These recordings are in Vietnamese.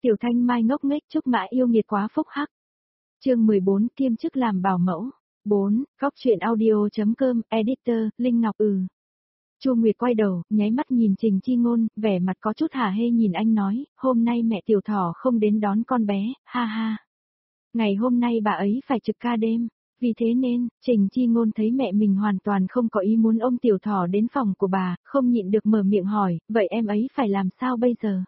Tiểu Thanh Mai ngốc nghếch chúc Mã yêu nghiệt quá phúc hắc. Chương 14 kiêm chức làm bảo mẫu. 4. Góc truyện audio.com, editor, Linh Ngọc. Chu Nguyệt quay đầu, nháy mắt nhìn Trình Chi Ngôn, vẻ mặt có chút hả hê nhìn anh nói, hôm nay mẹ Tiểu Thỏ không đến đón con bé, ha ha. Ngày hôm nay bà ấy phải trực ca đêm, vì thế nên, Trình Chi Ngôn thấy mẹ mình hoàn toàn không có ý muốn ôm Tiểu Thỏ đến phòng của bà, không nhịn được mở miệng hỏi, vậy em ấy phải làm sao bây giờ?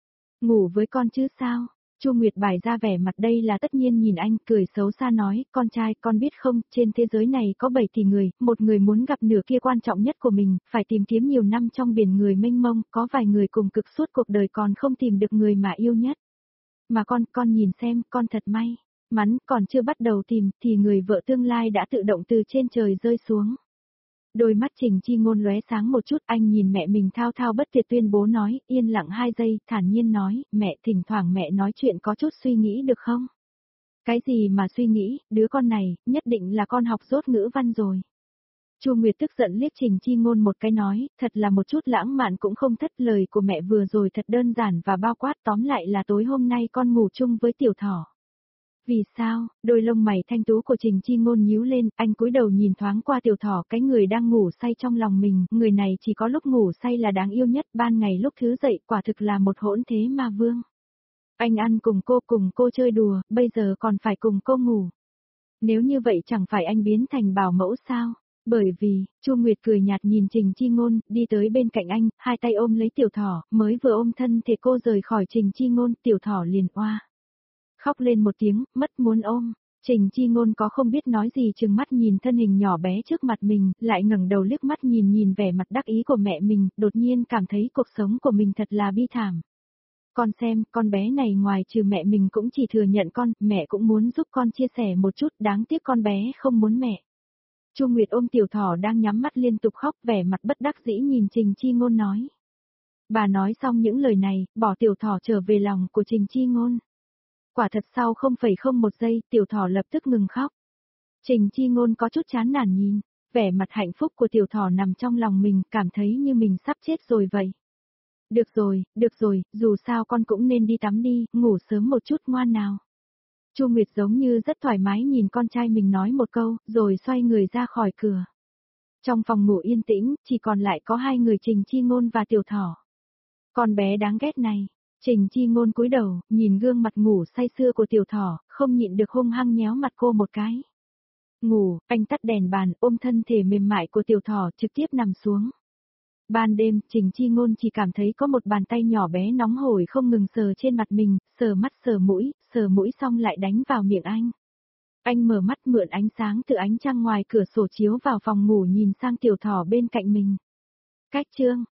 Ngủ với con chứ sao? Chu Nguyệt bày ra vẻ mặt đây là tất nhiên nhìn anh, cười xấu xa nói, con trai, con biết không, trên thế giới này có 7 tỷ người, một người muốn gặp nửa kia quan trọng nhất của mình, phải tìm kiếm nhiều năm trong biển người mênh mông, có vài người cùng cực suốt cuộc đời còn không tìm được người mà yêu nhất. Mà con nhìn xem, con thật may mắn, còn chưa bắt đầu tìm, thì người vợ tương lai đã tự động từ trên trời rơi xuống. Đôi mắt Trình Chi Ngôn lóe sáng một chút, anh nhìn mẹ mình thao thao bất tuyệt tuyên bố nói, yên lặng 2 giây, thản nhiên nói, mẹ thỉnh thoảng mẹ nói chuyện có chút suy nghĩ được không? Cái gì mà suy nghĩ, đứa con này, nhất định là con học dốt ngữ văn rồi. Chu Nguyệt tức giận liếc Trình Chi Ngôn một cái nói, thật là một chút lãng mạn cũng không thất, lời của mẹ vừa rồi thật đơn giản và bao quát, tóm lại là tối hôm nay con ngủ chung với Tiểu Thỏ. Vì sao? Đôi lông mày thanh tú của Trình Chi Ngôn nhíu lên, anh cúi đầu nhìn thoáng qua Tiểu Thỏ, cái người đang ngủ say trong lòng mình, người này chỉ có lúc ngủ say là đáng yêu nhất, ban ngày lúc thứ dậy quả thực là một hỗn thế ma vương. Anh ăn cùng cô chơi đùa, bây giờ còn phải cùng cô ngủ. Nếu như vậy chẳng phải anh biến thành bảo mẫu sao? Bởi vì, Chu Nguyệt cười nhạt nhìn Trình Chi Ngôn, đi tới bên cạnh anh, hai tay ôm lấy Tiểu Thỏ, mới vừa ôm thân thể cô rời khỏi Trình Chi Ngôn, Tiểu Thỏ liền oa khóc lên một tiếng, mất muốn ôm. Trình Chi Ngôn có không biết nói gì, trừng mắt nhìn thân hình nhỏ bé trước mặt mình, lại ngẩng đầu liếc mắt nhìn vẻ mặt đắc ý của mẹ mình, đột nhiên cảm thấy cuộc sống của mình thật là bi thảm. Con xem, con bé này ngoài trừ mẹ mình cũng chỉ thừa nhận con, mẹ cũng muốn giúp con chia sẻ một chút, đáng tiếc con bé không muốn mẹ. Chu Nguyệt ôm Tiểu Thỏ đang nhắm mắt liên tục khóc, vẻ mặt bất đắc dĩ nhìn Trình Chi Ngôn nói. Bà nói xong những lời này, bỏ Tiểu Thỏ trở về lòng của Trình Chi Ngôn. Quả thật sau 0,01 giây, Tiểu Thỏ lập tức ngừng khóc. Trình Chi Ngôn có chút chán nản nhìn, vẻ mặt hạnh phúc của Tiểu Thỏ nằm trong lòng mình, cảm thấy như mình sắp chết rồi vậy. Được rồi, dù sao con cũng nên đi tắm đi, ngủ sớm một chút ngoan nào. Chu Nguyệt giống như rất thoải mái nhìn con trai mình nói một câu, rồi xoay người ra khỏi cửa. Trong phòng ngủ yên tĩnh, chỉ còn lại có hai người Trình Chi Ngôn và Tiểu Thỏ. Con bé đáng ghét này. Trình Chi Ngôn cúi đầu, nhìn gương mặt ngủ say sưa của Tiểu Thỏ, không nhịn được hung hăng nhéo mặt cô một cái. Ngủ, anh tắt đèn bàn, ôm thân thể mềm mại của Tiểu Thỏ trực tiếp nằm xuống. Ban đêm, Trình Chi Ngôn chỉ cảm thấy có một bàn tay nhỏ bé nóng hổi không ngừng sờ trên mặt mình, sờ mắt sờ mũi xong lại đánh vào miệng anh. Anh mở mắt mượn ánh sáng từ ánh trăng ngoài cửa sổ chiếu vào phòng ngủ nhìn sang Tiểu Thỏ bên cạnh mình. Cách chương